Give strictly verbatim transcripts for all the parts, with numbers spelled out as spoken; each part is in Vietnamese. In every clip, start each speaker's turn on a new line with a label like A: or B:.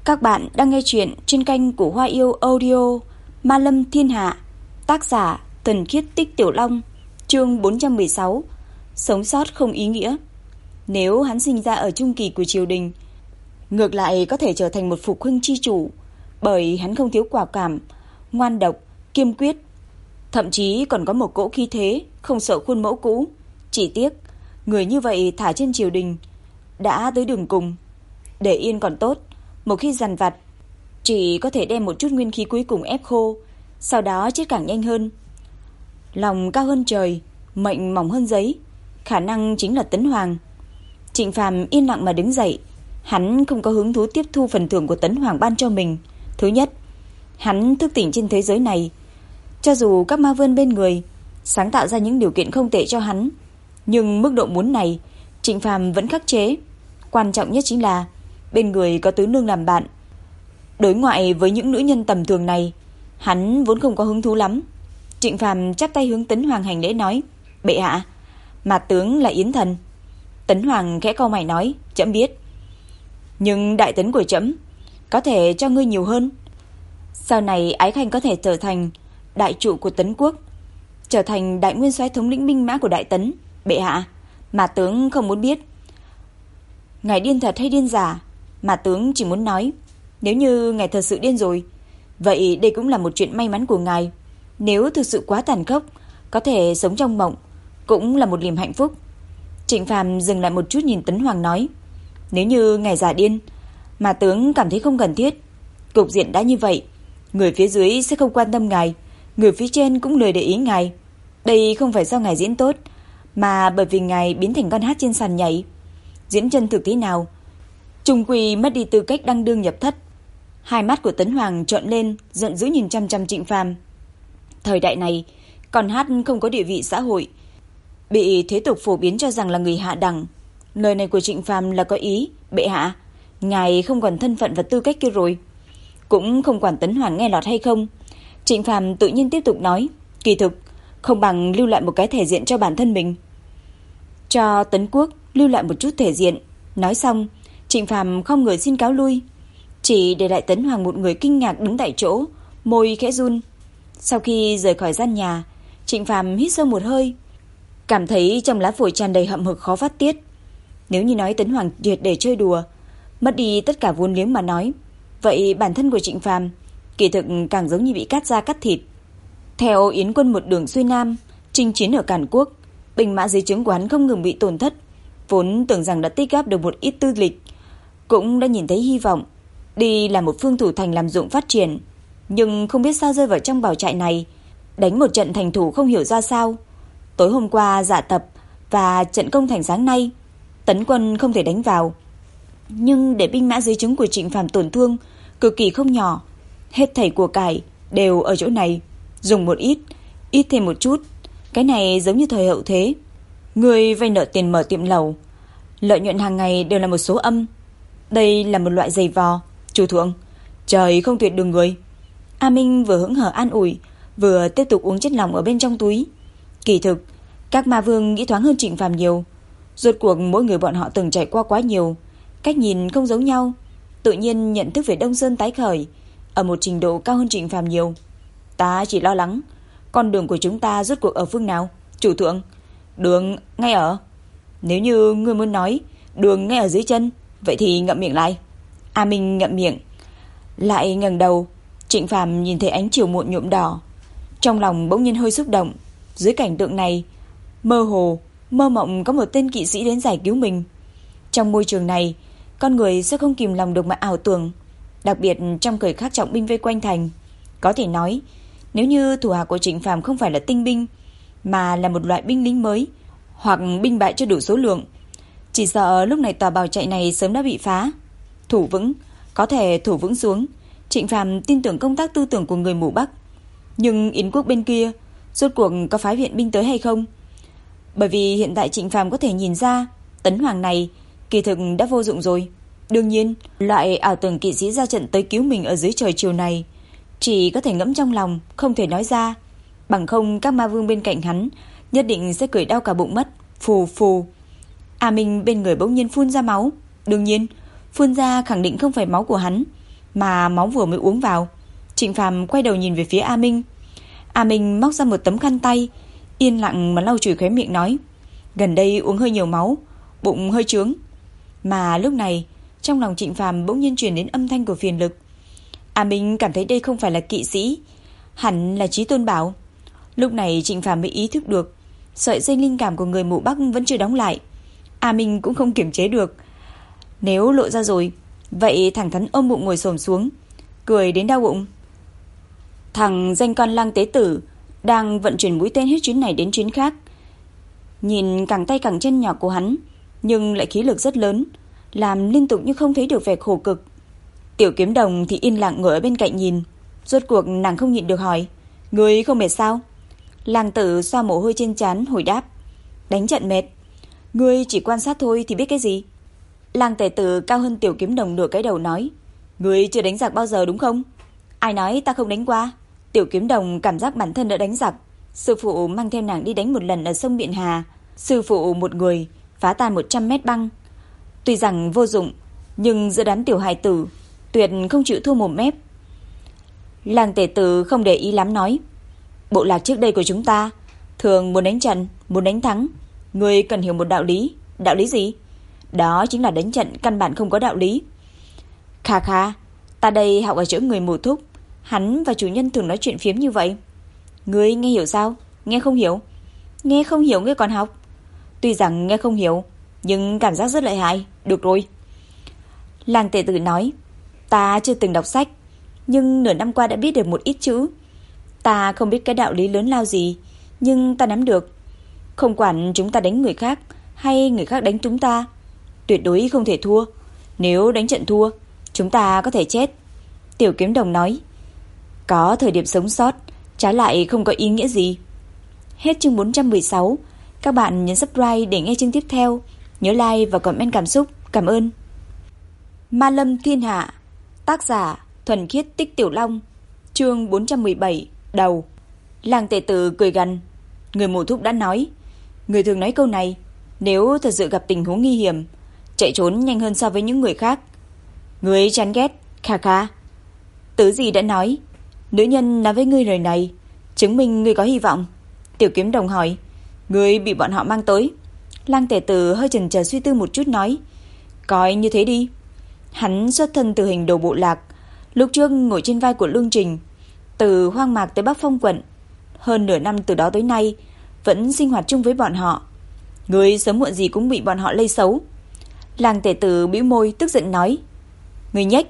A: Các bạn đang nghe chuyện trên kênh của Hoa Yêu Audio, Ma Lâm Thiên Hạ, tác giả Tần Khiết Tích Tiểu Long, chương bốn trăm mười sáu, sống sót không ý nghĩa. Nếu hắn sinh ra ở trung kỳ của triều đình, ngược lại có thể trở thành một phục huynh chi chủ, bởi hắn không thiếu quả cảm, ngoan độc, kiên quyết, thậm chí còn có một cỗ khí thế, không sợ khuôn mẫu cũ. Chỉ tiếc, người như vậy thả trên triều đình đã tới đường cùng. Để yên còn tốt, một khi dằn vặt, chỉ có thể đem một chút nguyên khí cuối cùng ép khô, sau đó chết càng nhanh hơn. Lòng cao hơn trời, mệnh mỏng hơn giấy, khả năng chính là Tấn Hoàng. Trịnh Phàm yên lặng mà đứng dậy. Hắn không có hứng thú tiếp thu phần thưởng của Tấn Hoàng ban cho mình. Thứ nhất, hắn thức tỉnh trên thế giới này. Cho dù các ma vương bên người sáng tạo ra những điều kiện không tệ cho hắn, nhưng mức độ muốn này Trịnh Phàm vẫn khắc chế. Quan trọng nhất chính là bên người có tứ nương làm bạn. Đối ngoại với những nữ nhân tầm thường này, hắn vốn không có hứng thú lắm. Trịnh Phàm chắp tay hướng Tấn Hoàng hành lễ nói: "Bệ hạ, Mạt tướng là Yến Thần." Tấn Hoàng khẽ cau mày nói: "Trẫm biết, nhưng đại tấn của trẫm có thể cho ngươi nhiều hơn. Sau này Ái Khanh có thể trở thành đại trụ của Tấn quốc, trở thành đại nguyên soái thống lĩnh binh mã của đại tấn. Bệ hạ, Mạt tướng không muốn biết ngài điên thật hay điên giả. Mạt tướng chỉ muốn nói, nếu như ngài thật sự điên rồi, vậy đây cũng là một chuyện may mắn của ngài. Nếu thực sự quá tàn khốc, có thể sống trong mộng, cũng là một niềm hạnh phúc." Trịnh Phàm dừng lại một chút nhìn Tấn Hoàng nói: "Nếu như ngài giả điên, mà tướng cảm thấy không cần thiết. Cục diện đã như vậy, người phía dưới sẽ không quan tâm ngài, người phía trên cũng lười để ý ngài. Đây không phải do ngài diễn tốt, mà bởi vì ngài biến thành con hát trên sàn nhảy. Diễn chân thực thế nào, trung quy mất đi tư cách đăng đương nhập thất." Hai mắt của Tấn Hoàng trợn lên, giận dữ nhìn chăm chăm Trịnh Phàm. Thời đại này, con hát không có địa vị xã hội, bị thế tục phổ biến cho rằng là người hạ đẳng. Lời này của Trịnh Phàm là có ý: "Bệ hạ, ngài không còn thân phận và tư cách kia rồi." Cũng không quản Tấn Hoàng nghe lọt hay không, Trịnh Phàm tự nhiên tiếp tục nói: "Kỳ thực, không bằng lưu lại một cái thể diện cho bản thân mình, cho Tấn quốc lưu lại một chút thể diện." Nói xong, Trịnh Phàm không người xin cáo lui, chỉ để lại Tấn Hoàng một người kinh ngạc đứng tại chỗ, môi khẽ run. Sau khi rời khỏi gian nhà, Trịnh Phàm hít sâu một hơi, cảm thấy trong lá phổi tràn đầy hậm hực khó phát tiết. Nếu như nói Tấn Hoàng triệt để chơi đùa, mất đi tất cả vốn liếng mà nói, vậy bản thân của Trịnh Phàm kỳ thực càng giống như bị cắt da cắt thịt. Theo Yến quân một đường xuôi nam, chinh chiến ở Càn Quốc, binh mã dưới trướng của hắn không ngừng bị tổn thất. Vốn tưởng rằng đã tích góp được một ít tư lịch, cũng đã nhìn thấy hy vọng đi làm một phương thủ thành làm ruộng phát triển, nhưng không biết sao rơi vào trong bảo trại này, đánh một trận thành thủ không hiểu ra sao. Tối hôm qua dạ tập và trận công thành sáng nay, tấn quân không thể đánh vào, nhưng để binh mã dưới trướng của Trịnh Phàm tổn thương cực kỳ không nhỏ. Hết thảy của cải đều ở chỗ này, dùng một ít, ít thêm một chút. Cái này giống như thời hậu thế, người vay nợ tiền mở tiệm lẩu, lợi nhuận hàng ngày đều là một số âm. Đây là một loại giày vò. Chủ thượng, trời không tuyệt đường người." A Minh vừa hững hờ an ủi, vừa tiếp tục uống chất lỏng ở bên trong túi. Kỳ thực, các ma vương nghĩ thoáng hơn Trịnh Phàm nhiều. Rốt cuộc mỗi người bọn họ từng trải qua quá nhiều, cách nhìn không giống nhau, tự nhiên nhận thức về Đông Sơn tái khởi ở một trình độ cao hơn Trịnh Phàm nhiều. "Ta chỉ lo lắng, con đường của chúng ta rốt cuộc ở phương nào?" "Chủ thượng, đường ngay ở." "Nếu như ngươi muốn nói đường ngay ở dưới chân, vậy thì ngậm miệng lại." A Minh ngậm miệng, lại ngẩng đầu. Trịnh Phàm nhìn thấy ánh chiều muộn nhuộm đỏ, trong lòng bỗng nhiên hơi xúc động. Dưới cảnh tượng này, mơ hồ, mơ mộng có một tên kỵ sĩ đến giải cứu mình. Trong môi trường này, con người sẽ không kìm lòng được mà ảo tưởng, đặc biệt trong thời khắc trọng binh vây quanh thành. Có thể nói, nếu như thủ hạ của Trịnh Phàm không phải là tinh binh, mà là một loại binh lính mới, hoặc binh bại chưa đủ số lượng, chỉ sợ lúc này tòa bảo trại này sớm đã bị phá. Thủ vững, có thể thủ vững xuống. Trịnh Phàm tin tưởng công tác tư tưởng của người mù Bắc. Nhưng Yến quốc bên kia, rốt cuộc có phái viện binh tới hay không? Bởi vì hiện tại Trịnh Phàm có thể nhìn ra, Tấn Hoàng này kỳ thực đã vô dụng rồi. Đương nhiên, loại ảo tưởng kỵ sĩ ra trận tới cứu mình ở dưới trời chiều này, chỉ có thể ngẫm trong lòng, không thể nói ra. Bằng không các ma vương bên cạnh hắn nhất định sẽ cười đau cả bụng mất. Phù phù. A Minh bên người bỗng nhiên phun ra máu. Đương nhiên, phun ra khẳng định không phải máu của hắn, mà máu vừa mới uống vào. Trịnh Phàm quay đầu nhìn về phía A Minh. A Minh móc ra một tấm khăn tay, yên lặng mà lau chùi khóe miệng nói: gần đây uống hơi nhiều máu, bụng hơi trướng. Mà lúc này trong lòng Trịnh Phàm bỗng nhiên truyền đến âm thanh của phiền lực. A Minh cảm thấy đây không phải là kỵ sĩ, hẳn là Chí Tôn Bảo. Lúc này Trịnh Phàm mới ý thức được sợi dây linh cảm của người mù Bắc vẫn chưa đóng lại. A Minh cũng không kiềm chế được, nếu lộ ra rồi, vậy thẳng thắn ôm bụng ngồi xổm xuống, cười đến đau bụng. Thằng danh con Lang Tế Tử đang vận chuyển mũi tên hết chuyến này đến chuyến khác. Nhìn càng tay càng chân nhỏ của hắn, nhưng lại khí lực rất lớn, làm liên tục nhưng không thấy được vẻ khổ cực. Tiểu Kiếm Đồng thì yên lặng ngồi ở bên cạnh nhìn. Rốt cuộc nàng không nhịn được hỏi: người không mệt sao? Lang Tử xoa mồ hôi trên trán hồi đáp: đánh trận mệt. Ngươi chỉ quan sát thôi thì biết cái gì? Lang Tề Tử cao hơn Tiểu Kiếm Đồng nửa cái đầu nói: ngươi chưa đánh giặc bao giờ đúng không? Ai nói ta không đánh qua? Tiểu Kiếm Đồng cảm giác bản thân đã đánh giặc. Sư phụ mang theo nàng đi đánh một lần ở sông Biện Hà. Sư phụ một người phá tan một trăm mét băng. Tuy rằng vô dụng, nhưng giữa đám tiểu hài tử tuyệt không chịu thua một mép. Lang Tề Tử không để ý lắm nói: bộ lạc trước đây của chúng ta thường muốn đánh trận, muốn đánh thắng. Ngươi cần hiểu một đạo lý. Đạo lý gì? Đó chính là đánh trận căn bản không có đạo lý. Kha kha, ta đây học ở chỗ người mù thúc, hắn và chủ nhân thường nói chuyện phiếm như vậy. Ngươi nghe hiểu sao? Nghe không hiểu? Nghe không hiểu ngươi còn học? Tuy rằng nghe không hiểu, nhưng cảm giác rất lợi hại. Được rồi. Lang Tề Tử nói: ta chưa từng đọc sách, nhưng nửa năm qua đã biết được một ít chữ. Ta không biết cái đạo lý lớn lao gì, nhưng ta nắm được. Không quản chúng ta đánh người khác hay người khác đánh chúng ta, tuyệt đối không thể thua. Nếu đánh trận thua, chúng ta có thể chết. Tiểu Kiếm Đồng nói: có thời điểm sống sót, trái lại không có ý nghĩa gì. Hết chương bốn trăm mười sáu. Các bạn nhấn subscribe để nghe chương tiếp theo. Nhớ like và comment cảm xúc. Cảm ơn. Ma Lâm Thiên Hạ. Tác giả Thuần Khiết Tích Tiểu Long. Chương bốn trăm mười bảy. Đầu. Lang Tề Tử cười gằn: người mù thúc đã nói, người thường nói câu này, nếu thật sự gặp tình huống nguy hiểm, chạy trốn nhanh hơn so với những người khác. Người chán ghét. Kha kha. Tứ gì đã nói, nữ nhân nói với ngươi lời này, chứng minh ngươi có hy vọng. Tiểu Kiếm Đồng hỏi: ngươi bị bọn họ mang tới? Lang Tề Tử hơi chần chờ suy tư một chút nói: coi như thế đi. Hắn xuất thân từ hình đồ bộ lạc, lúc trước ngồi trên vai của Lương Trình, từ hoang mạc tới Bắc Phong quận, hơn nửa năm từ đó tới nay vẫn sinh hoạt chung với bọn họ. Ngươi sớm muộn gì cũng bị bọn họ lây xấu. Lang Tề Tử bĩu môi tức giận nói: ngươi nhếch.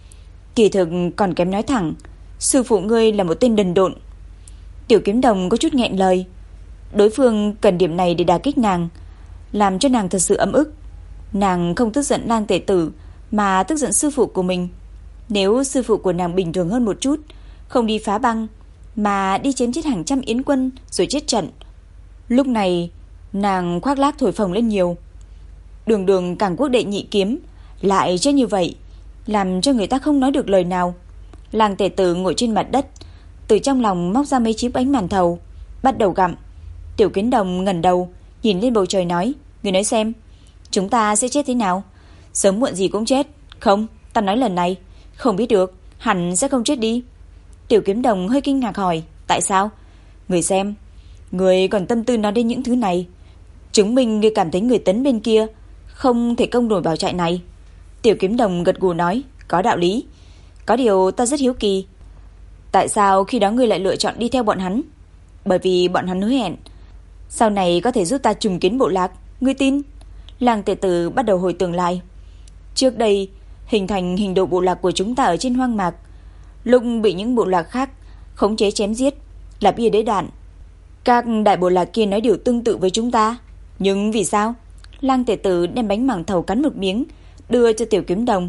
A: Kỳ thực còn kém nói thẳng, sư phụ ngươi là một tên đần độn. Tiểu Kiếm Đồng có chút nghẹn lời. Đối phương cần điểm này để đả kích nàng, làm cho nàng thật sự ấm ức. Nàng không tức giận Lang Tề Tử, mà tức giận sư phụ của mình. Nếu sư phụ của nàng bình thường hơn một chút, không đi phá băng, mà đi chém chết hàng trăm yến quân rồi chết trận, lúc này nàng khoác lác thổi phồng lên nhiều. Đường đường Cảng Quốc đệ nhị kiếm lại chết như vậy, làm cho người ta không nói được lời nào. Lang Tề Tử ngồi trên mặt đất, từ trong lòng móc ra mấy chiếc bánh màn thầu, bắt đầu gặm. Tiểu Kiếm Đồng ngẩng đầu nhìn lên bầu trời nói: người nói xem, chúng ta sẽ chết thế nào? Sớm muộn gì cũng chết. Không, ta nói lần này không biết được, hẳn sẽ không chết đi. Tiểu Kiếm Đồng hơi kinh ngạc hỏi: tại sao? Người xem, người còn tâm tư nói đến những thứ này, chứng minh người cảm thấy người Tấn bên kia không thể công nổi bảo trại này. Tiểu Kiếm Đồng gật gù nói: có đạo lý. Có điều ta rất hiếu kỳ, tại sao khi đó ngươi lại lựa chọn đi theo bọn hắn? Bởi vì bọn hắn hứa hẹn sau này có thể giúp ta trùng kiến bộ lạc. Ngươi tin? Lang Tề Tử bắt đầu hồi tưởng lại. Trước đây hình thành hình độ bộ lạc của chúng ta ở trên hoang mạc, lúc bị những bộ lạc khác khống chế chém giết, là bia đỡ đạn. Các đại bộ lạc kia nói điều tương tự với chúng ta. Nhưng vì sao? Lang Tề Tử đem bánh màng thầu cắn một miếng, đưa cho Tiểu Kiếm Đồng.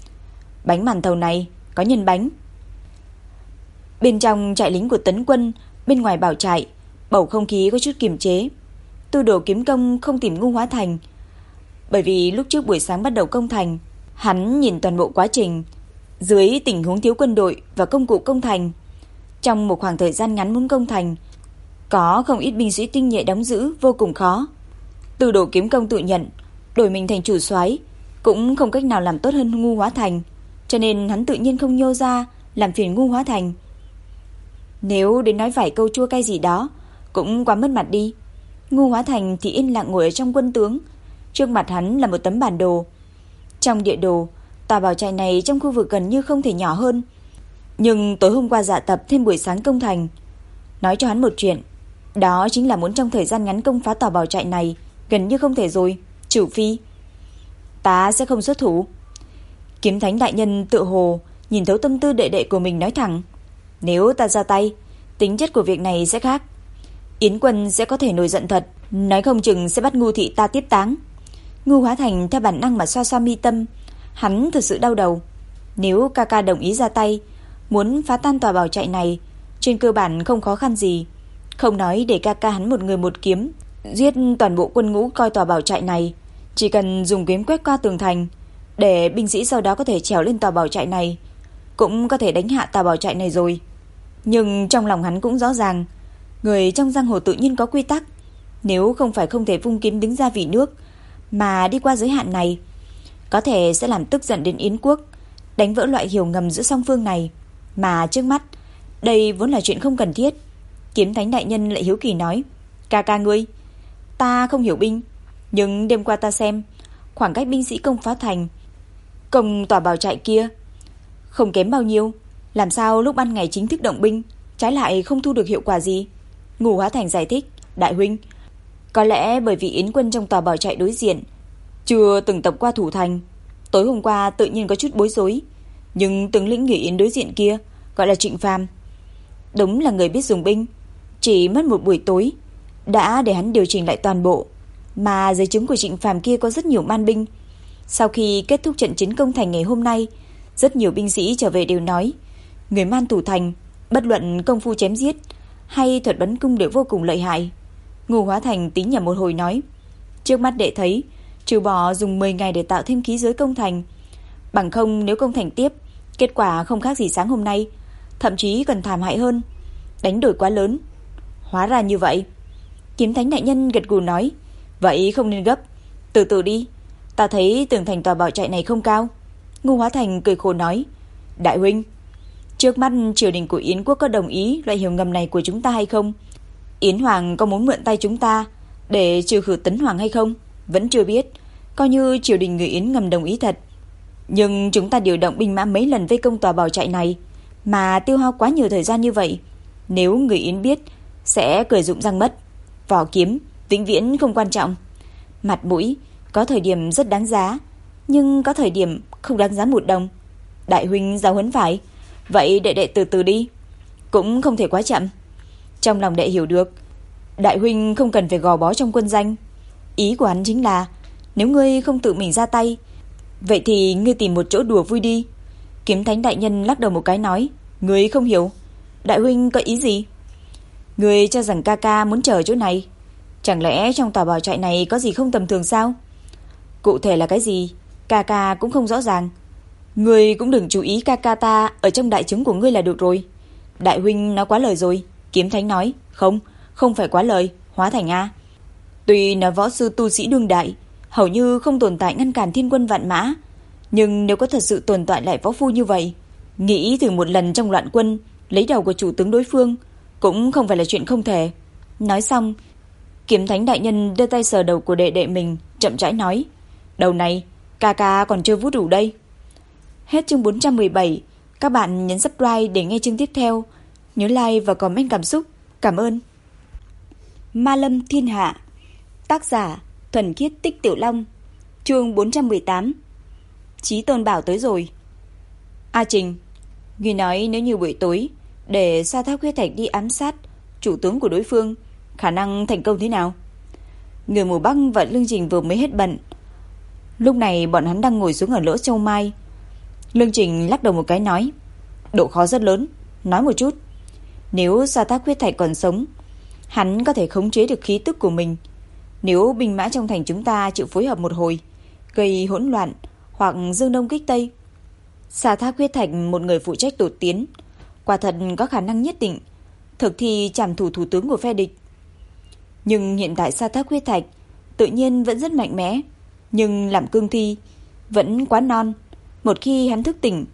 A: Bánh màn thầu này có nhân bánh. Bên trong trại lính của Tấn quân, bên ngoài bảo trại, bầu không khí có chút kiềm chế. Tư Đồ Kiếm Công không tìm Ngô Hóa Thành, bởi vì lúc trước buổi sáng bắt đầu công thành, hắn nhìn toàn bộ quá trình, dưới tình huống thiếu quân đội và công cụ công thành. Trong một khoảng thời gian ngắn muốn công thành, có không ít binh sĩ tinh nhuệ đóng giữ vô cùng khó. Tư Đồ Kiếm Công tự nhận đổi mình thành chủ soái cũng không cách nào làm tốt hơn Ngô Hóa Thành. cho nên hắn tự nhiên không nhô ra làm phiền Ngu Hóa Thành. Nếu đến nói vài câu chua cay gì đó cũng quá mất mặt đi. Ngu Hóa Thành thì yên lặng ngồi ở trong quân tướng. Trước mặt hắn là một tấm bản đồ. Trong địa đồ, tòa bảo trại này trong khu vực gần như không thể nhỏ hơn. Nhưng tối hôm qua dạ tập thêm buổi sáng công thành, nói cho hắn một chuyện, đó chính là muốn trong thời gian ngắn công phá tòa bảo trại này gần như không thể rồi, trừ phi ta sẽ không xuất thủ. Kiếm Thánh đại nhân tựa hồ nhìn thấu tâm tư đệ đệ của mình, nói thẳng: nếu ta ra tay, tính chất của việc này sẽ khác. Yến quân sẽ có thể nổi giận thật, nói không chừng sẽ bắt Ngu thị ta tiếp táng. Ngu Hóa Thành theo bản năng mà xoa xoa mi tâm, hắn thực sự đau đầu. Nếu ca ca đồng ý ra tay, muốn phá tan tòa bảo trại này, trên cơ bản không khó khăn gì. Không nói để ca ca hắn một người một kiếm giết toàn bộ quân ngũ coi tòa bảo trại này, chỉ cần dùng kiếm quét qua tường thành, để binh sĩ sau đó có thể trèo lên tòa bảo trại này, cũng có thể đánh hạ tòa bảo trại này rồi. Nhưng trong lòng hắn cũng rõ ràng, người trong giang hồ tự nhiên có quy tắc. Nếu không phải không thể vung kiếm đứng ra vì nước, mà đi qua giới hạn này, có thể sẽ làm tức giận đến Yến quốc, đánh vỡ loại hiểu ngầm giữa song phương này. Mà trước mắt, đây vốn là chuyện không cần thiết. Kiếm Thánh đại nhân lại hiếu kỳ nói: ca ca ngươi, ta không hiểu binh, nhưng đêm qua ta xem khoảng cách binh sĩ công phá thành, công tòa bảo trại kia không kém bao nhiêu, làm sao lúc ban ngày chính thức động binh trái lại không thu được hiệu quả gì? Ngu Hóa Thành giải thích: đại huynh, có lẽ bởi vì Yến quân trong tòa bảo trại đối diện chưa từng tập qua thủ thành, tối hôm qua tự nhiên có chút bối rối. Nhưng tướng lĩnh người Yến đối diện kia gọi là Trịnh Phàm, đúng là người biết dùng binh, chỉ mất một buổi tối đã để hắn điều chỉnh lại toàn bộ. Mà dưới trướng của Trịnh Phàm kia có rất nhiều man binh. Sau khi kết thúc trận chiến công thành ngày hôm nay, rất nhiều binh sĩ trở về đều nói, người man thủ thành bất luận công phu chém giết hay thuật bắn cung đều vô cùng lợi hại. Ngu Hóa Thành tính nhẩm một hồi nói: trước mắt đệ thấy, trừ bỏ dùng mười ngày để tạo thêm khí giới công thành, bằng không nếu công thành tiếp, kết quả không khác gì sáng hôm nay, thậm chí còn thảm hại hơn. Đánh đổi quá lớn. Hóa ra như vậy. Kiếm Thánh đại nhân gật gù nói: vậy không nên gấp, từ từ đi, ta thấy tường thành tòa bảo trại này không cao. Ngu Hóa Thành cười khổ nói: đại huynh, trước mắt triều đình của Yến quốc có đồng ý loại hiểu ngầm này của chúng ta hay không? Yến hoàng có muốn mượn tay chúng ta để trừ khử Tấn hoàng hay không? Vẫn chưa biết. Coi như triều đình người Yến ngầm đồng ý thật, nhưng chúng ta điều động binh mã mấy lần vây công tòa bảo trại này, mà tiêu hao quá nhiều thời gian như vậy, nếu người Yến biết sẽ cười rụng răng mất. Vỏ kiếm vĩnh viễn không quan trọng. Mặt mũi có thời điểm rất đáng giá, nhưng có thời điểm không đáng giá một đồng. Đại huynh giáo huấn phải, vậy đệ đệ từ từ đi, cũng không thể quá chậm. Trong lòng đệ hiểu được, đại huynh không cần phải gò bó trong quân danh. Ý của hắn chính là, nếu ngươi không tự mình ra tay, vậy thì ngươi tìm một chỗ đùa vui đi. Kiếm Thánh đại nhân lắc đầu một cái nói: ngươi không hiểu. Đại huynh có ý gì? Ngươi cho rằng ca ca muốn chờ ở chỗ này, chẳng lẽ trong tòa bảo trại này có gì không tầm thường sao? Cụ thể là cái gì, ca ca cũng không rõ ràng. Ngươi cũng đừng chú ý ca ca ta ở trong đại trướng của ngươi là được rồi. Đại huynh nói quá lời rồi. Kiếm Thánh nói: không, không phải quá lời, Hóa Thành a. Tuy là võ sư tu sĩ đương đại, hầu như không tồn tại ngăn cản thiên quân vạn mã, nhưng nếu có thật sự tồn tại lại võ phu như vậy, nghĩ thử một lần trong loạn quân lấy đầu của chủ tướng đối phương cũng không phải là chuyện không thể. Nói xong, Kiếm Thánh đại nhân đưa tay sờ đầu của đệ đệ mình, chậm rãi nói: đầu này ca ca còn chưa vút đủ đây. Hết chương bốn trăm mười bảy. Các bạn nhấn subscribe để nghe chương tiếp theo. Nhớ like và comment cảm xúc. Cảm ơn. Ma Lâm Thiên Hạ. Tác giả Thuần Khiết Tích Tiểu Long. Chương bốn trăm mười tám. Chí Tôn bảo tới rồi. A Trình, ngươi nói nếu như buổi tối để Sa Thác Huyết Thạch đi ám sát chủ tướng của đối phương, khả năng thành công thế nào? Người mù Bắc và Lương Trình vừa mới hết bận. Lúc này bọn hắn đang ngồi xuống ở lỗ châu mai. Lương Trình lắc đầu một cái nói: độ khó rất lớn. Nói một chút. Nếu Sa Thác Huyết Thạch còn sống, hắn có thể khống chế được khí tức của mình. Nếu binh mã trong thành chúng ta chịu phối hợp một hồi, gây hỗn loạn hoặc dương đông kích tây, Sa Thác Huyết Thạch một người phụ trách đột tiến, quả thật có khả năng nhất định thực thi trảm thủ thủ tướng của phe địch. Nhưng hiện tại Sa Thác Huyết Thạch tự nhiên vẫn rất mạnh mẽ, nhưng làm cương thi vẫn quá non. Một khi hắn thức tỉnh,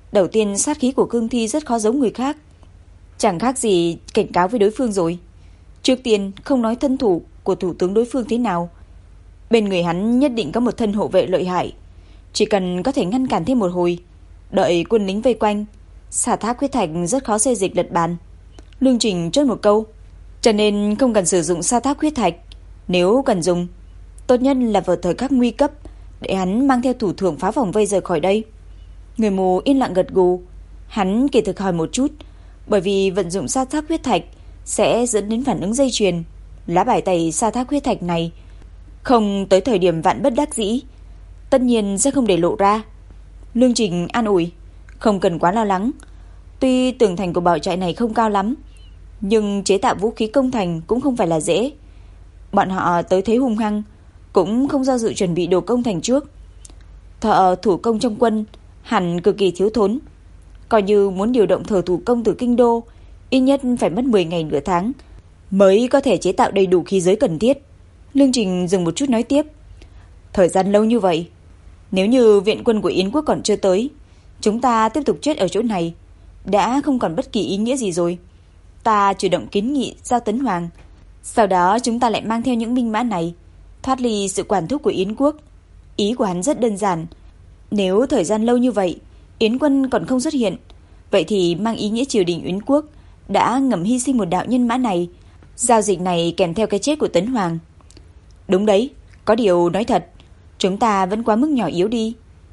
A: Đầu tiên, sát khí của cương thi rất khó giống người khác, chẳng khác gì cảnh cáo với đối phương rồi. Trước tiên, không nói thân thủ của thủ tướng đối phương thế nào, bên người hắn nhất định có một thân hộ vệ lợi hại. Chỉ cần có thể ngăn cản thêm một hồi, đợi quân lính vây quanh, xả thác huyết thạch rất khó xê dịch lật bàn. Lương Trình chốt một câu, cho nên không cần sử dụng sa thác huyết thạch. Nếu cần dùng, tốt nhất là vào thời khắc nguy cấp, để hắn mang theo thủ thưởng phá vòng vây rời khỏi đây. Người mù yên lặng gật gù. Hắn kỳ thực hỏi một chút, bởi vì vận dụng sa thác huyết thạch sẽ dẫn đến phản ứng dây chuyền. Lá bài tẩy sa thác huyết thạch này không tới thời điểm vạn bất đắc dĩ, tất nhiên sẽ không để lộ ra. Lương Trình an ủi, không cần quá lo lắng. Tuy tường thành của bảo trại này không cao lắm, nhưng chế tạo vũ khí công thành cũng không phải là dễ. Bọn họ tới thế hung hăng, cũng không do dự chuẩn bị đồ công thành trước. Thợ thủ công trong quân hẳn cực kỳ thiếu thốn. Coi như muốn điều động thợ thủ công từ kinh đô, ít nhất phải mất mười ngày nửa tháng mới có thể chế tạo đầy đủ khí giới cần thiết. Lương Trình dừng một chút nói tiếp, thời gian lâu như vậy, nếu như viện quân của Yến quốc còn chưa tới, chúng ta tiếp tục chết ở chỗ này đã không còn bất kỳ ý nghĩa gì rồi. Ta chủ động kiến nghị giao Tấn Hoàng, sau đó chúng ta lại mang theo những binh mã này thoát ly sự quản thúc của Yến quốc. Ý của hắn rất đơn giản, nếu thời gian lâu như vậy Yến quân còn không xuất hiện, vậy thì mang ý nghĩa triều đình Yến quốc đã ngầm hy sinh một đạo nhân mã này. Giao dịch này kèm theo cái chết của Tấn Hoàng. Đúng đấy, có điều nói thật, chúng ta vẫn quá mức nhỏ yếu đi.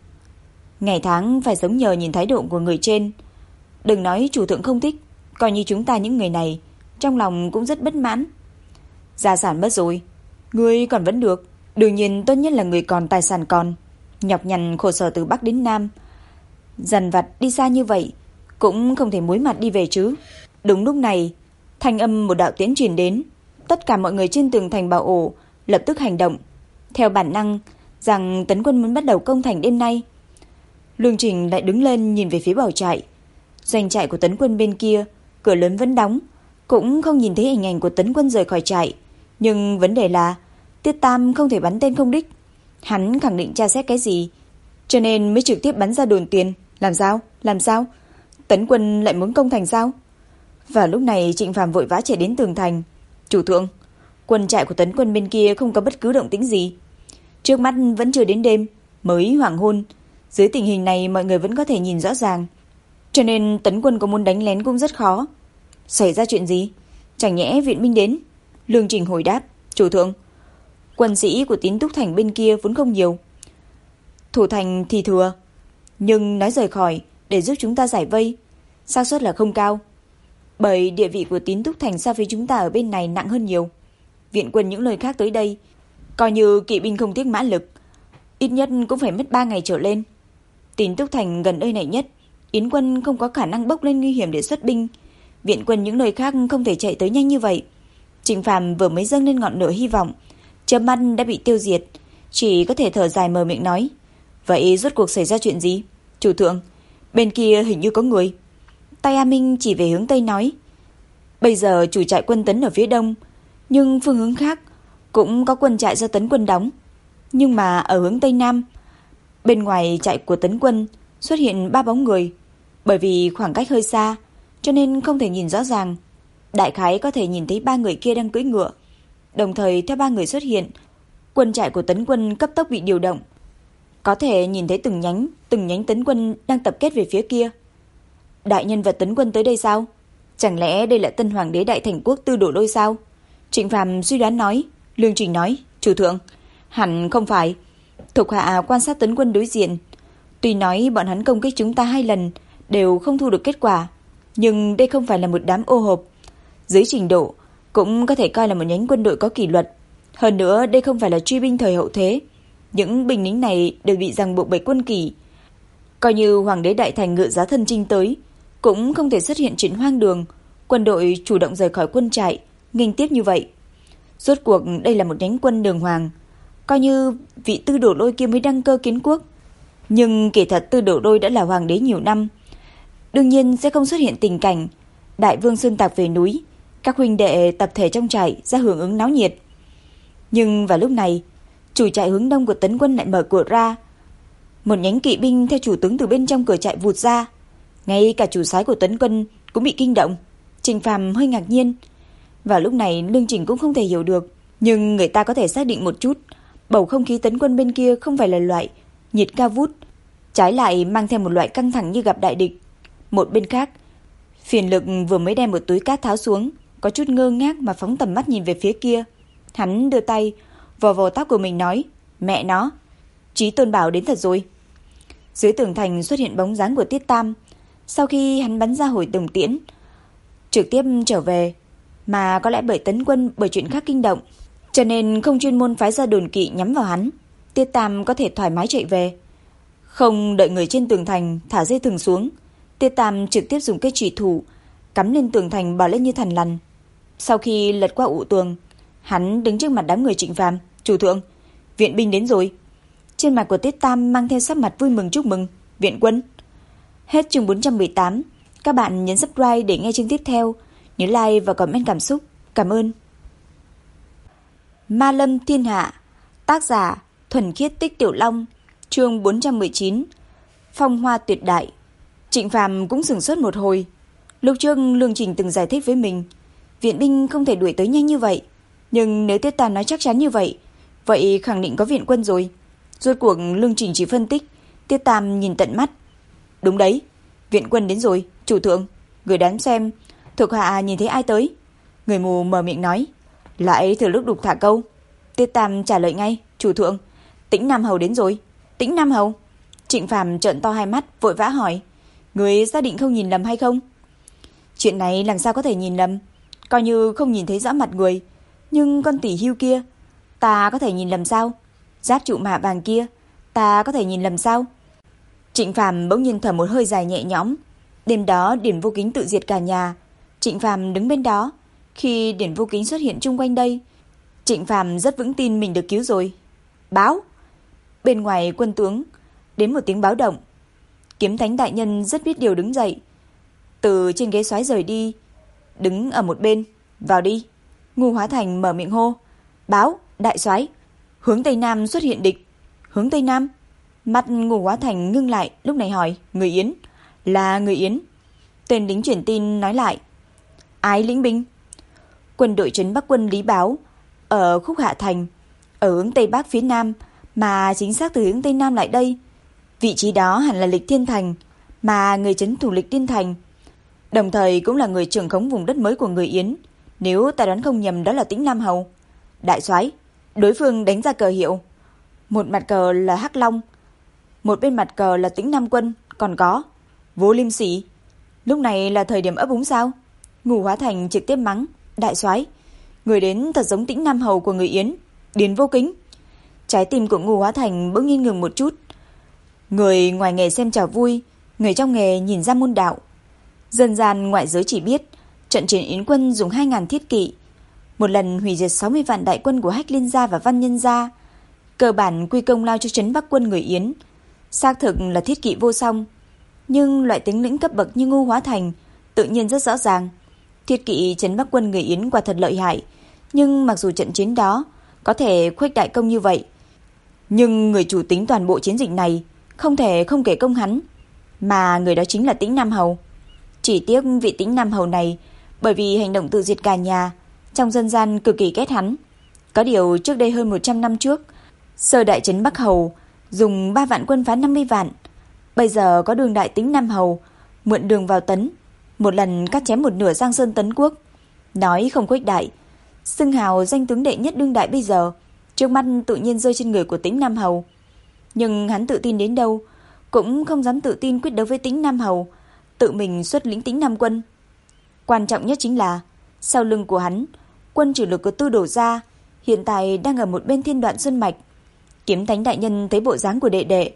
A: Ngày tháng phải sống nhờ nhìn thái độ của người trên. Đừng nói chủ thượng không thích, coi như chúng ta những người này trong lòng cũng rất bất mãn. Gia sản mất rồi, ngươi còn vẫn được. Đương nhiên tốt nhất là người còn tài sản còn. Nhọc nhằn khổ sở từ Bắc đến Nam, dằn vặt đi xa như vậy, cũng không thể muối mặt đi về chứ. Đúng lúc này, thanh âm một đạo tiễn truyền đến. Tất cả mọi người trên tường thành Bảo Ổ lập tức hành động, theo bản năng rằng tấn quân muốn bắt đầu công thành đêm nay. Lương Trình lại đứng lên nhìn về phía bảo trại. Doanh trại của tấn quân bên kia, cửa lớn vẫn đóng, cũng không nhìn thấy hình ảnh của tấn quân rời khỏi trại. Nhưng vấn đề là Tiết Tam không thể bắn tên không đích. Hắn khẳng định tra xét cái gì, cho nên mới trực tiếp bắn ra đồn tiền. Làm sao? Làm sao? Tấn quân lại muốn công thành sao? Và lúc này Trịnh Phàm vội vã chạy đến tường thành. Chủ thượng, quân trại của tấn quân bên kia không có bất cứ động tĩnh gì. Trước mắt vẫn chưa đến đêm, mới hoàng hôn. Dưới tình hình này mọi người vẫn có thể nhìn rõ ràng, cho nên tấn quân có muốn đánh lén cũng rất khó. Xảy ra chuyện gì? Chẳng nhẽ viện binh đến? Lương Trình hồi đáp, chủ thượng, quân sĩ của Tín Túc Thành bên kia vốn không nhiều, thủ thành thì thừa, nhưng nói rời khỏi để giúp chúng ta giải vây, xác suất là không cao. Bởi địa vị của Tín Túc Thành so với chúng ta ở bên này nặng hơn nhiều. Viện quân những nơi khác tới đây, coi như kỵ binh không tiếc mã lực, ít nhất cũng phải mất ba ngày trở lên. Tín Túc Thành gần nơi này nhất, Yến quân không có khả năng bốc lên nguy hiểm để xuất binh. Viện quân những nơi khác không thể chạy tới nhanh như vậy. Trịnh Phàm vừa mới dâng lên ngọn lửa hy vọng, chớp mắt đã bị tiêu diệt, chỉ có thể thở dài mờ miệng nói, vậy rốt cuộc xảy ra chuyện gì? Chủ thượng, bên kia hình như có người. Tay A Minh chỉ về hướng tây nói, bây giờ chủ trại quân tấn ở phía đông, nhưng phương hướng khác cũng có quân trại do tấn quân đóng. Nhưng mà ở hướng tây nam, bên ngoài trại của tấn quân xuất hiện ba bóng người. Bởi vì khoảng cách hơi xa, cho nên không thể nhìn rõ ràng. Đại khái có thể nhìn thấy ba người kia đang cưỡi ngựa. Đồng thời theo ba người xuất hiện, quân trại của tấn quân cấp tốc bị điều động. Có thể nhìn thấy từng nhánh, từng nhánh tấn quân đang tập kết về phía kia. Đại nhân vật tấn quân tới đây sao? Chẳng lẽ đây là tân hoàng đế đại thành quốc Tư Đổ Lôi sao? Trịnh Phàm suy đoán nói. Lương Trình nói, chủ thượng, hẳn không phải. Thuộc hạ quan sát tấn quân đối diện, tuy nói bọn hắn công kích chúng ta hai lần đều không thu được kết quả, nhưng đây không phải là một đám ô hợp. Dưới trình độ cũng có thể coi là một nhánh quân đội có kỷ luật. Hơn nữa đây không phải là truy binh thời hậu thế. Những binh lính này đều bị ràng buộc bởi quân kỷ. Coi như hoàng đế đại thành ngự giá thân chinh tới, cũng không thể xuất hiện chuyện hoang đường, quân đội chủ động rời khỏi quân trại nghênh tiếp như vậy. Rốt cuộc đây là một nhánh quân đường hoàng. Coi như vị Tư Đổ Lôi kia mới đăng cơ kiến quốc, nhưng kỳ thật Tư Đổ Lôi đã là hoàng đế nhiều năm, đương nhiên sẽ không xuất hiện tình cảnh đại vương sơn tạc về núi, các huynh đệ tập thể trong trại ra hưởng ứng náo nhiệt. Nhưng vào lúc này, chủ trại hướng đông của tấn quân lại mở cửa ra. Một nhánh kỵ binh theo chủ tướng từ bên trong cửa trại vụt ra. Ngay cả chủ soái của Tấn quân cũng bị kinh động. Trình Phàm hơi ngạc nhiên. Vào lúc này Lương Trình cũng không thể hiểu được, nhưng người ta có thể xác định một chút, bầu không khí Tấn quân bên kia không phải là loại nhiệt cao vút, trái lại mang theo một loại căng thẳng như gặp đại địch. Một bên khác, Phiền Lực vừa mới đem một túi cát tháo xuống, có chút ngơ ngác mà phóng tầm mắt nhìn về phía kia. Hắn đưa tay vò vò tóc của mình nói, mẹ nó, Chí Tôn Bảo đến thật rồi. Dưới tường thành xuất hiện bóng dáng của Tiết Tam. Sau khi hắn bắn ra hồi tùng tiễn, trực tiếp trở về, mà có lẽ bởi Tấn quân bởi chuyện khác kinh động, cho nên không chuyên môn phái ra đồn kỵ nhắm vào hắn. Tiết Tam có thể thoải mái chạy về. Không đợi người trên tường thành thả dây thừng xuống, Tiết Tam trực tiếp dùng cây chủy thủ cắm lên tường thành bò lên như thằn lằn. Sau khi lật qua ụ tường, hắn đứng trước mặt đám người Trịnh Phàm, "Chủ thượng, viện binh đến rồi." Trên mặt của Tiết Tam mang theo sắc mặt vui mừng chúc mừng, "Viện quân." Hết chương bốn trăm mười tám. Các bạn nhấn subscribe để nghe chương tiếp theo, nhớ like và comment cảm xúc. Cảm ơn. Ma Lâm Thiên Hạ, tác giả Thuần Khiết Tích Tiểu Long, chương bốn trăm mười chín. Phong hoa tuyệt đại. Trịnh Phàm cũng sửng sốt một hồi. Lúc trước Lương Trình từng giải thích với mình, viện binh không thể đuổi tới nhanh như vậy, nhưng nếu Tiết Tam nói chắc chắn như vậy, vậy khẳng định có viện quân rồi. Rốt cuộc Lương Trình chỉ phân tích, Tiết Tam nhìn tận mắt. "Đúng đấy, viện quân đến rồi, chủ thượng, người đoán xem thuộc hạ nhìn thấy ai tới?" Người mù mở miệng nói. "Lại thừa lúc đục thả câu." Tiết Tam trả lời ngay, "Chủ thượng, Tĩnh Nam Hầu đến rồi." "Tĩnh Nam Hầu?" Trịnh Phàm trợn to hai mắt, vội vã hỏi, "Người xác định không nhìn lầm hay không?" "Chuyện này làm sao có thể nhìn lầm, coi như không nhìn thấy rõ mặt người, nhưng con tỷ hưu kia, ta có thể nhìn lầm sao? Giáp trụ mạ vàng kia, ta có thể nhìn lầm sao?" Trịnh Phàm bỗng nhiên thở một hơi dài nhẹ nhõm. Đêm đó Điển Vô Kính tự diệt cả nhà, Trịnh Phàm đứng bên đó. Khi Điển Vô Kính xuất hiện chung quanh đây, Trịnh Phàm rất vững tin mình được cứu rồi. "Báo!" Bên ngoài quân tướng đến một tiếng báo động. Kiếm Thánh đại nhân rất biết điều đứng dậy, từ trên ghế soái rời đi, đứng ở một bên. "Vào đi." Ngô Hóa Thành mở miệng hô. "Báo, đại soái, hướng tây nam xuất hiện địch." "Hướng tây nam?" Mắt Ngô Hóa Thành ngưng lại, lúc này hỏi, "Người Yến?" "Là người Yến." Tên lính truyền tin nói lại. "Ai lĩnh binh?" "Quân đội trấn Bắc quân Lý Báo ở Khúc Hạ Thành, ở hướng tây bắc phía nam, mà chính xác từ hướng tây nam lại đây. Vị trí đó hẳn là Lịch Thiên Thành, mà người trấn thủ Lịch Thiên Thành đồng thời cũng là người trưởng khống vùng đất mới của người Yến. Nếu ta đoán không nhầm, đó là Tĩnh Nam Hầu." "Đại soái, đối phương đánh ra cờ hiệu, một mặt cờ là Hắc Long, một bên mặt cờ là Tĩnh Nam quân, còn có Vô Liêm Sỉ." Lúc này là thời điểm ấp úng sao? Ngô Hóa Thành trực tiếp mắng, "Đại soái, người đến thật giống Tĩnh Nam Hầu của người Yến, Điền Vô Kính." Trái tim của Ngô Hóa Thành bỗng nhiên ngừng một chút. Người ngoài nghề xem trò vui, người trong nghề nhìn ra môn đạo. Dân gian ngoại giới chỉ biết trận chiến Yến quân dùng hai ngàn thiết kỵ, một lần hủy diệt sáu mươi vạn đại quân của Hách Liên gia và Văn Nhân gia, cơ bản quy công lao cho trấn Bắc quân người Yến. Xác thực là thiết kỵ vô song, nhưng loại tướng lĩnh cấp bậc như Ngô Hóa Thành tự nhiên rất rõ ràng, thiết kỵ trấn Bắc quân người Yến quả thật lợi hại. Nhưng mặc dù trận chiến đó có thể khuếch đại công như vậy, nhưng người chủ tính toàn bộ chiến dịch này không thể không kể công hắn, mà người đó chính là Tĩnh Nam Hầu. Chỉ tiếc vị Tĩnh Nam Hầu này bởi vì hành động tự diệt cả nhà, trong dân gian cực kỳ ghét hắn. Có điều trước đây hơn một trăm năm trước, Sơ đại trấn Bắc Hầu dùng ba vạn quân phá năm mươi vạn. Bây giờ có đường đại Tĩnh Nam Hầu mượn đường vào tấn, một lần cắt chém một nửa Giang Sơn tấn quốc. Nói không khuếch đại, xưng hào danh tướng đệ nhất đương đại bây giờ trước mắt tự nhiên rơi trên người của Tĩnh Nam Hầu. Nhưng hắn tự tin đến đâu cũng không dám tự tin quyết đấu với Tĩnh Nam Hầu, tự mình xuất lĩnh Tĩnh Nam quân. Quan trọng nhất chính là sau lưng của hắn, quân chủ lực của Tư Đồ gia hiện tại đang ở một bên Thiên Đoạn Sơn mạch. Kiếm Thánh đại nhân thấy bộ dáng của đệ đệ,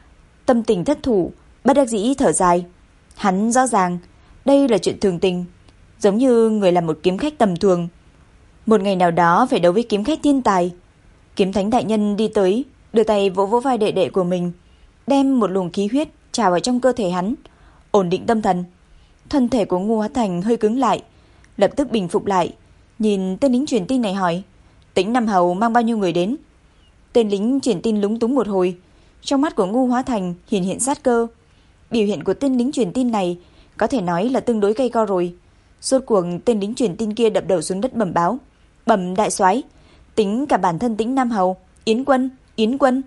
A: tâm tình thất thủ, bất đắc dĩ thở dài. Hắn rõ ràng đây là chuyện thường tình, giống như người là một kiếm khách tầm thường, một ngày nào đó phải đấu với kiếm khách thiên tài. Kiếm Thánh đại nhân đi tới, đưa tay vỗ vỗ vai đệ đệ của mình, đem một luồng khí huyết trào vào trong cơ thể hắn, ổn định tâm thần. Thân thể của Ngô Hóa Thành hơi cứng lại, lập tức bình phục lại, nhìn tên lính truyền tin này hỏi, Tĩnh Nam Hầu mang bao nhiêu người đến? Tên lính truyền tin lúng túng một hồi, trong mắt của Ngô Hóa Thành hiện hiện sát cơ. Biểu hiện của tên lính truyền tin này có thể nói là tương đối gay go rồi. Rốt cuộc tên lính truyền tin kia đập đầu xuống đất bẩm báo: "Bẩm đại soái, tính cả bản thân Tĩnh Nam Hầu, Yến quân, Yến quân."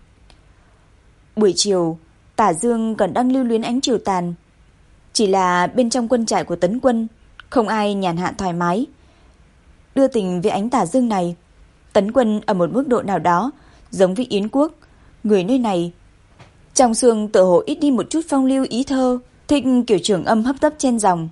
A: Buổi chiều, tà dương còn đang lưu luyến ánh chiều tàn. Chỉ là bên trong quân trại của Tấn quân, không ai nhàn hạ thoải mái. Đưa tình với ánh tà dương này, Tấn quân ở một mức độ nào đó giống với Yến quốc, người nơi này trong xương tựa hồ ít đi một chút phong lưu ý thơ, thích kiểu trường âm hấp tấp trên dòng.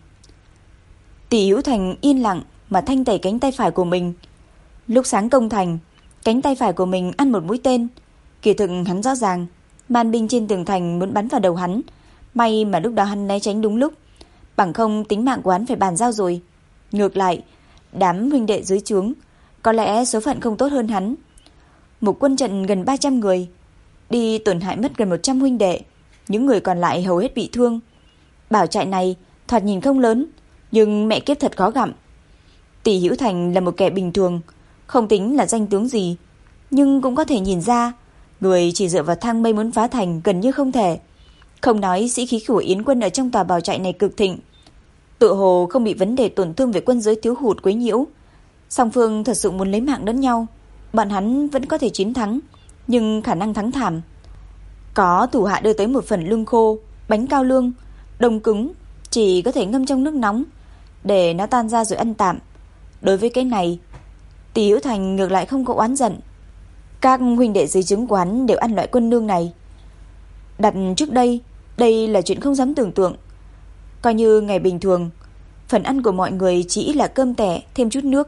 A: Tỷ Hữu Thành yên lặng mà thanh tẩy cánh tay phải của mình. Lúc sáng công thành, cánh tay phải của mình ăn một mũi tên. Kỳ thực hắn rõ ràng, man binh trên tường thành muốn bắn vào đầu hắn, may mà lúc đó hắn né tránh đúng lúc, bằng không tính mạng của hắn phải bàn giao rồi. Ngược lại, đám huynh đệ dưới trướng có lẽ số phận không tốt hơn hắn. Một quân trận gần ba trăm người, đi tổn hại mất gần một trăm huynh đệ, những người còn lại hầu hết bị thương. Bảo trại này thoạt nhìn không lớn, nhưng mẹ kiếp thật khó gặm. Tỷ Hữu Thành là một kẻ bình thường, không tính là danh tướng gì, nhưng cũng có thể nhìn ra, người chỉ dựa vào thang mây muốn phá thành gần như không thể. Không nói sĩ khí của Yến quân ở trong tòa bảo trại này cực thịnh, tự hồ không bị vấn đề tổn thương về quân giới thiếu hụt quấy nhiễu. Song phương thật sự muốn lấy mạng lẫn nhau, bọn hắn vẫn có thể chiến thắng, nhưng khả năng thắng thảm. Có thủ hạ đưa tới một phần lương khô, bánh cao lương, đông cứng, chỉ có thể ngâm trong nước nóng để nó tan ra rồi ăn tạm. Đối với cái này, Tỷ Hữu Thành ngược lại không có oán giận. Các huynh đệ dưới trướng quán đều ăn loại quân lương này. Đặt trước đây, đây là chuyện không dám tưởng tượng. Coi như ngày bình thường, phần ăn của mọi người chỉ là cơm tẻ thêm chút nước.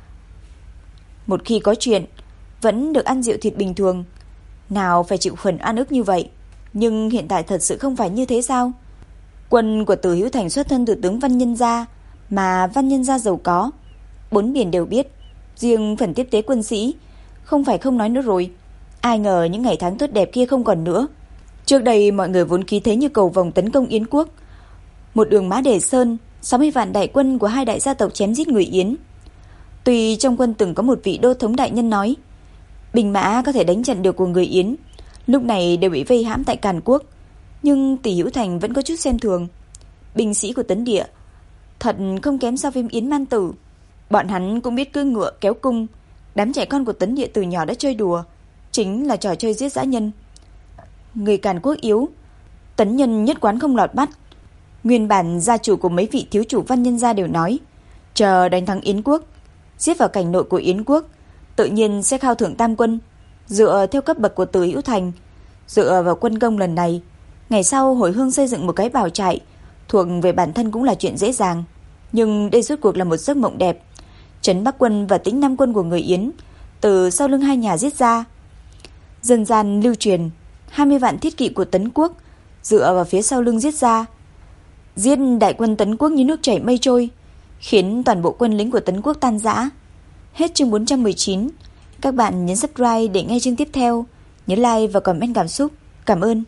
A: Một khi có chuyện, vẫn được ăn rượu thịt bình thường, nào phải chịu phần ăn ức như vậy. Nhưng hiện tại thật sự không phải như thế sao? Quân của Từ Hữu Thành xuất thân từ tướng Văn Nhân gia, mà Văn Nhân gia giàu có, bốn biển đều biết. Riêng phần tiếp tế quân sĩ, không phải không nói nữa rồi. Ai ngờ những ngày tháng tốt đẹp kia không còn nữa. Trước đây mọi người vốn khí thế như cầu vồng tấn công Yến quốc. Một đường mã đề sơn, sáu mươi vạn đại quân của hai đại gia tộc chém giết người Yến. Tuy trong quân từng có một vị đô thống đại nhân nói, binh mã có thể đánh trận được của người Yến, lúc này đều bị vây hãm tại Càn Quốc, nhưng Tỷ Hữu Thành vẫn có chút xem thường. Binh sĩ của Tấn Địa thật không kém so với Yến Man Tử. Bọn hắn cũng biết cưỡi ngựa kéo cung. Đám trẻ con của Tấn Địa từ nhỏ đã chơi đùa, chính là trò chơi giết dã nhân. Người Càn Quốc yếu, Tấn nhân nhất quán không lọt mắt. Nguyên bản gia chủ của mấy vị thiếu chủ Văn Nhân gia đều nói, chờ đánh thắng Yến quốc, giết vào cảnh nội của Yến quốc, tự nhiên sẽ khao thưởng tam quân, dựa theo cấp bậc của Từ Hữu Thành. Dựa vào quân công lần này, ngày sau hồi hương xây dựng một cái bảo trại thuộc về bản thân cũng là chuyện dễ dàng. Nhưng đây rốt cuộc là một giấc mộng đẹp. Trấn Bắc quân và Tĩnh Nam quân của người Yến từ sau lưng hai nhà giết ra. Dân gian lưu truyền hai mươi vạn thiết kỵ của Tấn quốc dựa vào phía sau lưng giết ra, giết đại quân Tấn quốc như nước chảy mây trôi, khiến toàn bộ quân lính của Tấn quốc tan rã. Hết chương bốn trăm mười chín. Các bạn nhấn subscribe để nghe chương tiếp theo. Nhớ like và comment cảm xúc. Cảm ơn.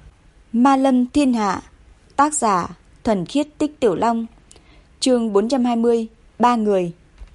A: Ma Lâm Thiên Hạ. Tác giả Thuần Khiết Tích Tiểu Long. Chương bốn trăm hai mươi. Ba người.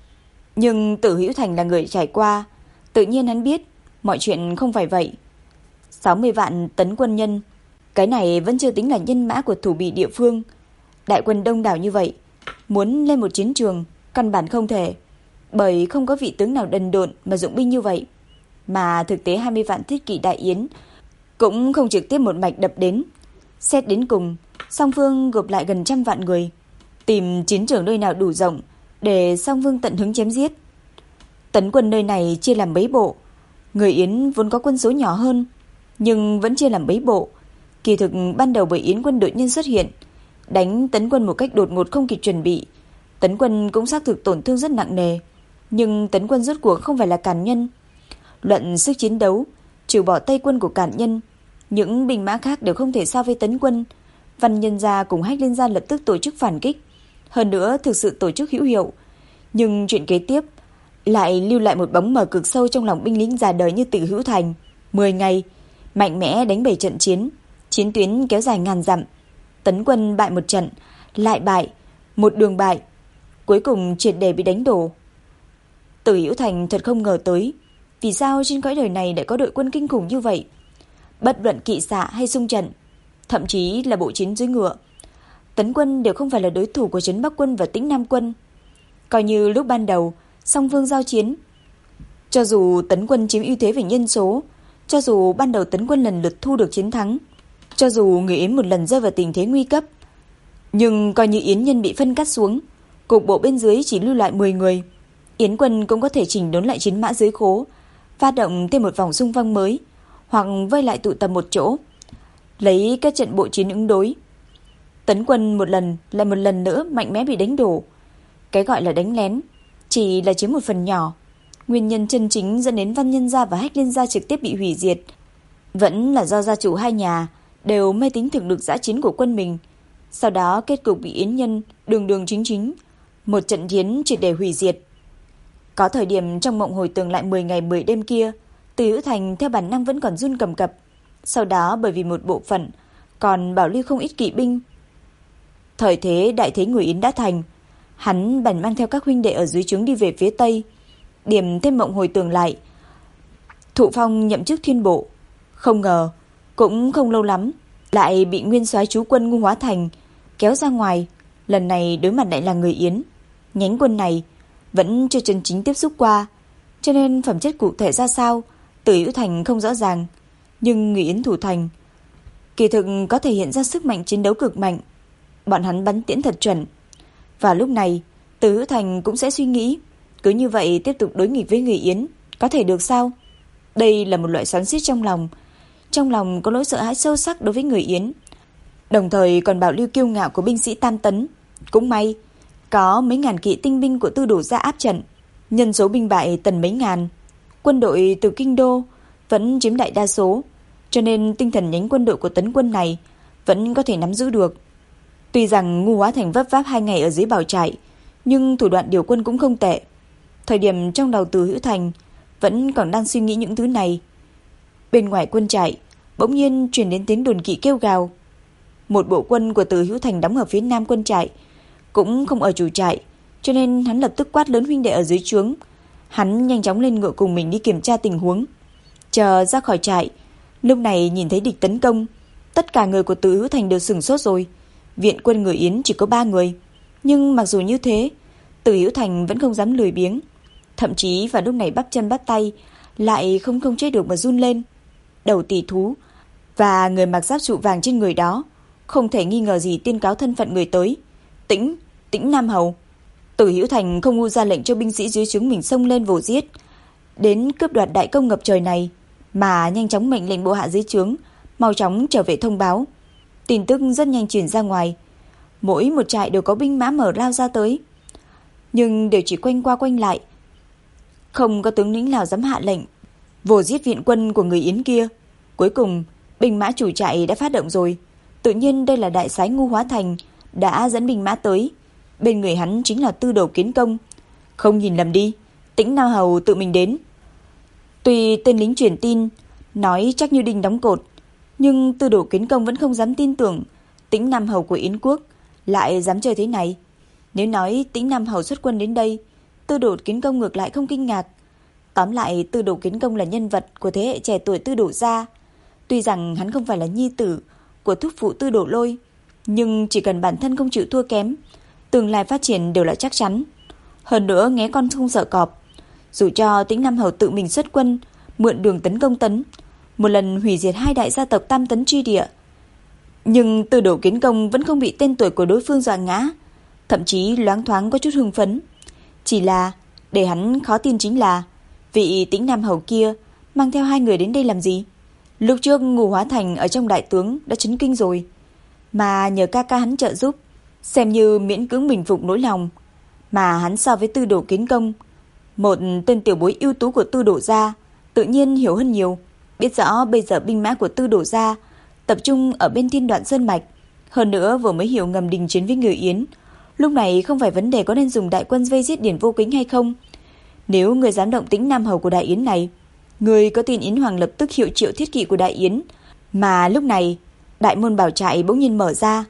A: Nhưng Tử Hữu Thành là người trải qua, tự nhiên hắn biết mọi chuyện không phải vậy. sáu mươi vạn tấn quân nhân, cái này vẫn chưa tính là nhân mã của thủ bị địa phương. Đại quân đông đảo như vậy, muốn lên một chiến trường căn bản không thể, bởi không có vị tướng nào đần độn mà dụng binh như vậy. Mà thực tế hai mươi vạn thiết kỵ Đại Yến cũng không trực tiếp một mạch đập đến. Xét đến cùng, song phương gộp lại gần trăm vạn người, tìm chiến trường nơi nào đủ rộng để song phương tận hứng chém giết. Tấn quân nơi này chia làm mấy bộ. Người Yến vốn có quân số nhỏ hơn, nhưng vẫn chia làm mấy bộ. Kỳ thực ban đầu bởi Yến quân đột nhiên xuất hiện, đánh Tấn quân một cách đột ngột không kịp chuẩn bị. Tấn quân cũng xác thực tổn thương rất nặng nề, nhưng Tấn quân rốt cuộc không phải là Càn Nhân. Luận sức chiến đấu, trừ bỏ Tây quân của Càn Nhân, những binh mã khác đều không thể so với Tấn quân. Văn Nhân gia cùng Hách Liên gia lập tức tổ chức phản kích, hơn nữa thực sự tổ chức hữu hiệu. Nhưng chuyện kế tiếp lại lưu lại một bóng mờ cực sâu trong lòng binh lính già đời như Tử Hữu Thành. Mười ngày mạnh mẽ đánh bảy trận chiến, chiến tuyến kéo dài ngàn dặm. Tấn quân bại một trận, lại bại, một đường bại, cuối cùng triệt để bị đánh đổ. Tử Hữu Thành thật không ngờ tới, vì sao trên cõi đời này lại có đội quân kinh khủng như vậy. Bất luận kỵ xạ hay xung trận, thậm chí là bộ chiến dưới ngựa. Tấn quân đều không phải là đối thủ của Trấn Bắc quân và Tĩnh Nam quân. Coi như lúc ban đầu song phương giao chiến, cho dù Tấn quân chiếm ưu thế về nhân số, cho dù ban đầu Tấn quân lần lượt thu được chiến thắng, cho dù người Yến một lần rơi vào tình thế nguy cấp, nhưng coi như Yến nhân bị phân cắt xuống, cục bộ bên dưới chỉ lưu lại mười người, Yến quân cũng có thể chỉnh đốn lại chiến mã dưới khố, phát động thêm một vòng xung phong mới, hoặc vây lại tụ tập một chỗ, lấy các trận bộ chiến ứng đối. Tấn quân một lần lại một lần nữa mạnh mẽ bị đánh đổ. Cái gọi là đánh lén chỉ là chiếm một phần nhỏ. Nguyên nhân chân chính dẫn đến Văn Nhân gia và Hách Liên gia trực tiếp bị hủy diệt vẫn là do gia chủ hai nhà đều mê tín thực lực dã chiến của quân mình. Sau đó kết cục bị Yến nhân đường đường chính chính một trận chiến triệt để hủy diệt. Có thời điểm trong mộng hồi tưởng lại mười ngày mười đêm kia, Từ Hữu Thành theo bản năng vẫn còn run cầm cập. Sau đó bởi vì một bộ phận còn bảo lưu không ít kỵ binh. Thời thế đại thế người Yến đã thành, hắn bèn mang theo các huynh đệ ở dưới trướng đi về phía tây. Điểm thêm mộng hồi tưởng lại, Thụ Phong nhậm chức thiên bộ, không ngờ cũng không lâu lắm lại bị nguyên soái trú quân Ngu Hóa Thành kéo ra ngoài. Lần này đối mặt lại là người Yến. Nhánh quân này vẫn chưa chân chính tiếp xúc qua, cho nên phẩm chất cụ thể ra sao Từ Hữu Thành không rõ ràng. Nhưng người Yến thủ thành kỳ thực có thể hiện ra sức mạnh chiến đấu cực mạnh. Bọn hắn bắn tiễn thật chuẩn. Và lúc này Từ Hữu Thành cũng sẽ suy nghĩ, cứ như vậy tiếp tục đối nghịch với người Yến có thể được sao? Đây là một loại xoắn xuýt trong lòng. Trong lòng có nỗi sợ hãi sâu sắc đối với người Yến, đồng thời còn bảo lưu kiêu ngạo của binh sĩ Tam Tấn. Cũng may có mấy ngàn kỵ tinh binh của Tư Đồ gia áp trận, nhân số binh bại tần mấy ngàn. Quân đội từ kinh đô vẫn chiếm đại đa số, cho nên tinh thần nhánh quân đội của Tấn quân này vẫn có thể nắm giữ được. Tuy rằng Ngu Hóa Thành vấp váp hai ngày ở dưới bảo trại, nhưng thủ đoạn điều quân cũng không tệ. Thời điểm trong đầu Từ Hữu Thành vẫn còn đang suy nghĩ những thứ này, bên ngoài quân trại bỗng nhiên truyền đến tiếng đồn kỵ kêu gào. Một bộ quân của Từ Hữu Thành đóng ở phía nam quân trại, cũng không ở chủ trại, cho nên hắn lập tức quát lớn huynh đệ ở dưới trướng. Hắn nhanh chóng lên ngựa cùng mình đi kiểm tra tình huống. Chờ ra khỏi trại, lúc này nhìn thấy địch tấn công, tất cả người của Từ Hữu Thành đều sửng sốt rồi. Viện quân người Yến chỉ có ba người, nhưng mặc dù như thế, Từ Hữu Thành vẫn không dám lười biếng. Thậm chí vào lúc này bắp chân bắt tay lại không không chế được mà run lên. Đầu tỷ thú và người mặc giáp trụ vàng trên người đó không thể nghi ngờ gì tuyên cáo thân phận người tới. Tĩnh, Tĩnh Nam Hầu. Từ Hữu Thành không ngu ra lệnh cho binh sĩ dưới trướng mình xông lên vồ giết, đến cướp đoạt đại công ngập trời này, mà nhanh chóng mệnh lệnh bộ hạ dưới trướng mau chóng trở về thông báo. Tin tức rất nhanh truyền ra ngoài, mỗi một trại đều có binh mã mở lao ra tới, nhưng đều chỉ quanh qua quanh lại, không có tướng lĩnh nào dám hạ lệnh vồ giết viện quân của người Yến kia. Cuối cùng binh mã chủ trại đã phát động rồi. Tự nhiên đây là đại soái Ngu Hóa Thành đã dẫn binh mã tới, bên người hắn chính là Tư Đồ Kiến Công. Không nhìn lầm đi, Tĩnh Nam Hầu tự mình đến. Tuy tên lính truyền tin nói chắc như đinh đóng cột, nhưng Tư Đồ Kiến Công vẫn không dám tin tưởng Tĩnh Nam Hầu của Yến quốc lại dám chơi thế này. Nếu nói Tĩnh Nam Hầu xuất quân đến đây, Tư Đồ Kiến Công ngược lại không kinh ngạc. Tóm lại, Tư Đồ Kiến Công là nhân vật của thế hệ trẻ tuổi Tư Đồ gia. Tuy rằng hắn không phải là nhi tử của thúc phụ Tư Đồ Lôi, nhưng chỉ cần bản thân không chịu thua kém, tương lai phát triển đều là chắc chắn. Hơn nữa nghe con không sợ cọp, dù cho Tĩnh Nam Hầu tự mình xuất quân mượn đường tấn công Tấn, một lần hủy diệt hai đại gia tộc Tam Tấn tri địa, nhưng Tư Đồ Kiến Công vẫn không bị tên tuổi của đối phương dọa ngã, thậm chí loáng thoáng có chút hưng phấn. Chỉ là để hắn khó tin chính là vị Tĩnh Nam Hầu kia mang theo hai người đến đây làm gì? Lúc trước Ngu Hóa Thành ở trong đại tướng đã chấn kinh rồi, mà nhờ ca ca hắn trợ giúp, xem như miễn cưỡng bình phục nỗi lòng. Mà hắn so với Tư Đồ Kiến Công, một tên tiểu bối ưu tú của Tư Đồ gia, tự nhiên hiểu hơn nhiều, biết rõ bây giờ binh mã của Tư Đồ gia tập trung ở bên Thiên Đoạn Sơn mạch, hơn nữa vừa mới hiểu ngầm đình chiến với người Yến. Lúc này không phải vấn đề có nên dùng đại quân vây giết Điển Vô Kính hay không. Nếu người dám động Tĩnh Nam Hầu của Đại Yến này, người có tin Yến Hoàng lập tức hiệu triệu thiết kỵ của Đại Yến. Mà lúc này đại môn bảo trại bỗng nhiên mở ra.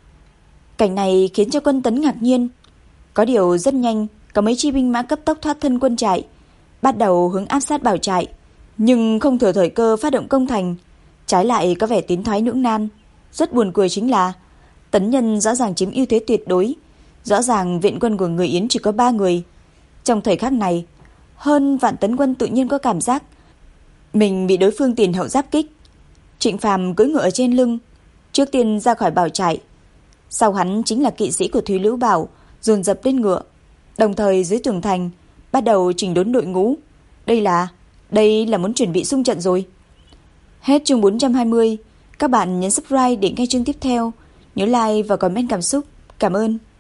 A: Cảnh này khiến cho quân Tấn ngạc nhiên. Có điều rất nhanh có mấy chi binh mã cấp tốc thoát thân quân trại, bắt đầu hướng áp sát bảo trại, nhưng không thừa thời cơ phát động công thành, trái lại có vẻ tiến thoái lưỡng nan. Rất buồn cười chính là Tấn Nhân rõ ràng chiếm ưu thế tuyệt đối. Rõ ràng viện quân của người Yến chỉ có ba người. Trong thời khắc này, hơn vạn tấn quân tự nhiên có cảm giác mình bị đối phương tiền hậu giáp kích. Trịnh Phàm cưỡi ngựa ở trên lưng, trước tiên ra khỏi bảo trại. Sau hắn chính là kỵ sĩ của Thúy Lữ Bảo dồn dập lên ngựa, đồng thời dưới tường thành bắt đầu chỉnh đốn đội ngũ. Đây là đây là muốn chuẩn bị xung trận rồi. Hết chương bốn trăm hai mươi. Các bạn nhấn subscribe để nghe chương tiếp theo. Nhớ like và comment cảm xúc. Cảm ơn.